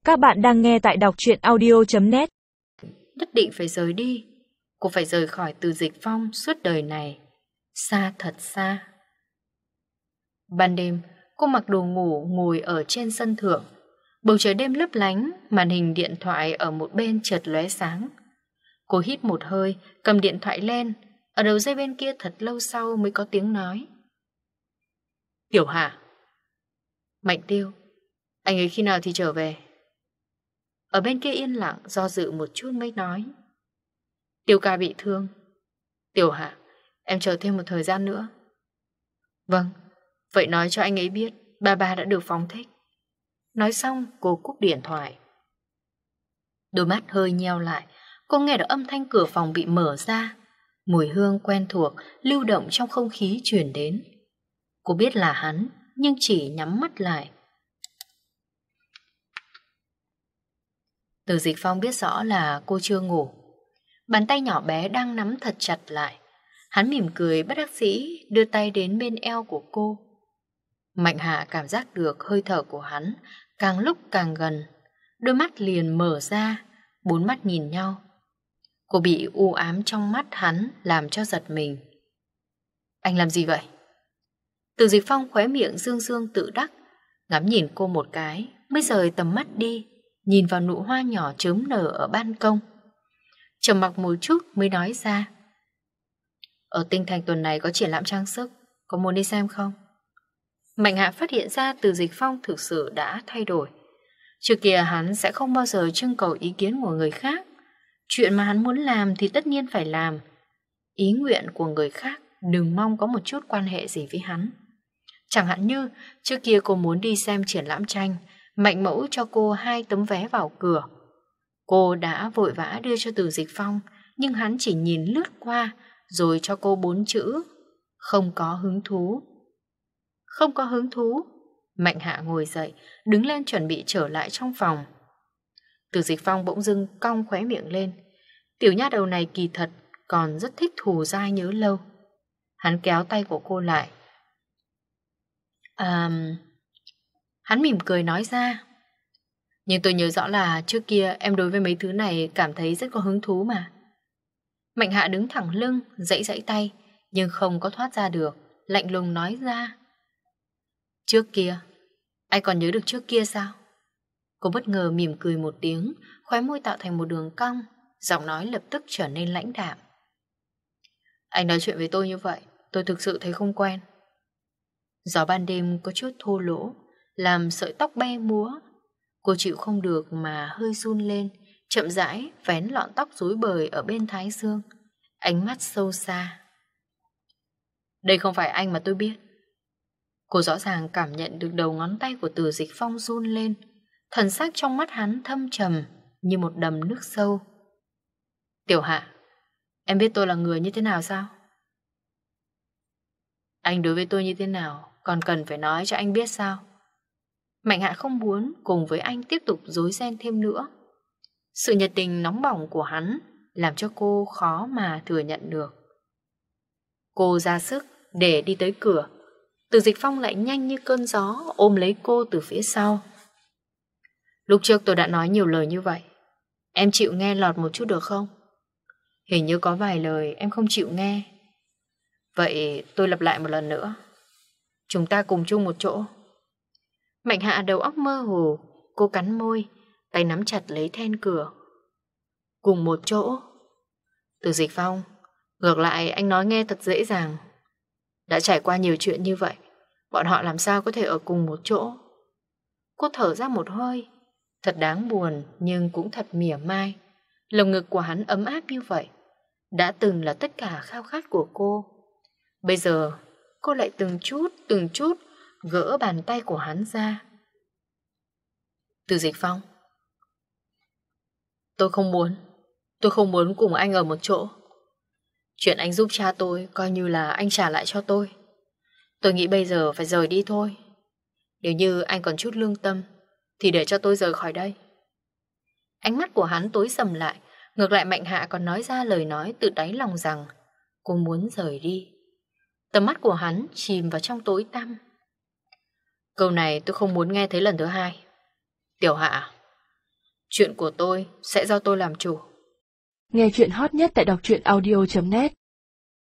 Các bạn đang nghe tại đọc truyện audio.net. Nhất định phải rời đi. Cô phải rời khỏi Từ Dịch Phong suốt đời này. Xa thật xa. Ban đêm, cô mặc đồ ngủ ngồi ở trên sân thượng. Bầu trời đêm lấp lánh, màn hình điện thoại ở một bên chợt lóe sáng. Cô hít một hơi, cầm điện thoại lên. Ở đầu dây bên kia thật lâu sau mới có tiếng nói. Tiểu Hà. Mạnh Tiêu. Anh ấy khi nào thì trở về? Ở bên kia yên lặng, do dự một chút mới nói. Tiêu ca bị thương. Tiểu Hạ, em chờ thêm một thời gian nữa. Vâng, vậy nói cho anh ấy biết ba đã được phóng thích. Nói xong cô cúp điện thoại. Đôi mắt hơi nheo lại. Cô nghe được âm thanh cửa phòng bị mở ra. Mùi hương quen thuộc lưu động trong không khí truyền đến. Cô biết là hắn, nhưng chỉ nhắm mắt lại. Từ Dịch Phong biết rõ là cô chưa ngủ. Bàn tay nhỏ bé đang nắm thật chặt lại. Hắn mỉm cười bất đắc dĩ đưa tay đến bên eo của cô. Mạnh Hạ cảm giác được hơi thở của hắn càng lúc càng gần. Đôi mắt liền mở ra, bốn mắt nhìn nhau. Cô bị u ám trong mắt hắn làm cho giật mình. Anh làm gì vậy? Từ Dịch Phong khóe miệng dương dương tự đắc, ngắm nhìn cô một cái, mới rời tầm mắt đi, nhìn vào nụ hoa nhỏ chớm nở ở ban công. Trầm mặc một chút mới nói ra. Ở Tinh Thành tuần này có triển lãm trang sức, có muốn đi xem không? Mạnh Hạ phát hiện ra Từ Dịch Phong thực sự đã thay đổi. Trước kia hắn sẽ không bao giờ trưng cầu ý kiến của người khác. Chuyện mà hắn muốn làm thì tất nhiên phải làm. Ý nguyện của người khác đừng mong có một chút quan hệ gì với hắn. Chẳng hạn như trước kia cô muốn đi xem triển lãm tranh, Mạnh Mẫu cho cô 2 tấm vé vào cửa. Cô đã vội vã đưa cho Từ Dịch Phong, nhưng hắn chỉ nhìn lướt qua rồi cho cô 4 chữ: không có hứng thú. Không có hứng thú. Mạnh Hạ ngồi dậy, đứng lên chuẩn bị trở lại trong phòng. Từ Dịch Phong bỗng dưng cong khóe miệng lên. Tiểu nha đầu này kỳ thật còn rất thích thù dai nhớ lâu. Hắn kéo tay của cô lại. Hắn mỉm cười nói ra. Nhưng tôi nhớ rõ là trước kia em đối với mấy thứ này cảm thấy rất có hứng thú mà. Mạnh Hạ đứng thẳng lưng, giãy giãy tay, nhưng không có thoát ra được, lạnh lùng nói ra. Trước kia, anh còn nhớ được trước kia sao? Cô bất ngờ mỉm cười một tiếng, khóe môi tạo thành một đường cong, giọng nói lập tức trở nên lãnh đạm. Anh nói chuyện với tôi như vậy, tôi thực sự thấy không quen. Gió ban đêm có chút thô lỗ, làm sợi tóc bay múa. Cô chịu không được mà hơi run lên, chậm rãi vén lọn tóc rối bời ở bên thái dương, ánh mắt sâu xa. Đây không phải anh mà tôi biết. Cô rõ ràng cảm nhận được đầu ngón tay của Từ Dịch Phong run lên, thần sắc trong mắt hắn thâm trầm như một đầm nước sâu. Tiểu Hạ, em biết tôi là người như thế nào sao? Anh đối với tôi như thế nào còn cần phải nói cho anh biết sao? Mạnh Hạ không muốn cùng với anh tiếp tục rối ren thêm nữa. Sự nhiệt tình nóng bỏng của hắn làm cho cô khó mà thừa nhận được. Cô ra sức để đi tới cửa. Từ Dịch Phong lại nhanh như cơn gió ôm lấy cô từ phía sau. Lúc trước tôi đã nói nhiều lời như vậy, em chịu nghe lọt một chút được không? Hình như có vài lời em không chịu nghe. Vậy tôi lặp lại một lần nữa. Chúng ta cùng chung một chỗ. Mạnh Hạ đầu óc mơ hồ, cô cắn môi, tay nắm chặt lấy then cửa. Cùng một chỗ. Từ Dịch Phong, ngược lại anh nói nghe thật dễ dàng. Đã trải qua nhiều chuyện như vậy, bọn họ làm sao có thể ở cùng một chỗ? Cô thở ra một hơi. Thật đáng buồn nhưng cũng thật mỉa mai. Lồng ngực của hắn ấm áp như vậy, đã từng là tất cả khao khát của cô. Bây giờ cô lại từng chút gỡ bàn tay của hắn ra. Từ Dịch Phong, tôi không muốn cùng anh ở một chỗ. Chuyện anh giúp cha tôi coi như là anh trả lại cho tôi. Tôi nghĩ bây giờ phải rời đi thôi. Nếu như anh còn chút lương tâm thì để cho tôi rời khỏi đây. Ánh mắt của hắn tối sầm lại. Ngược lại Mạnh Hạ còn nói ra lời nói từ đáy lòng rằng cô muốn rời đi. Tầm mắt của hắn chìm vào trong tối tăm. Câu này tôi không muốn nghe thấy lần thứ hai. Tiểu Hạ, Chuyện của tôi sẽ do tôi làm chủ. Nghe chuyện hot nhất tại đọc truyện audio.net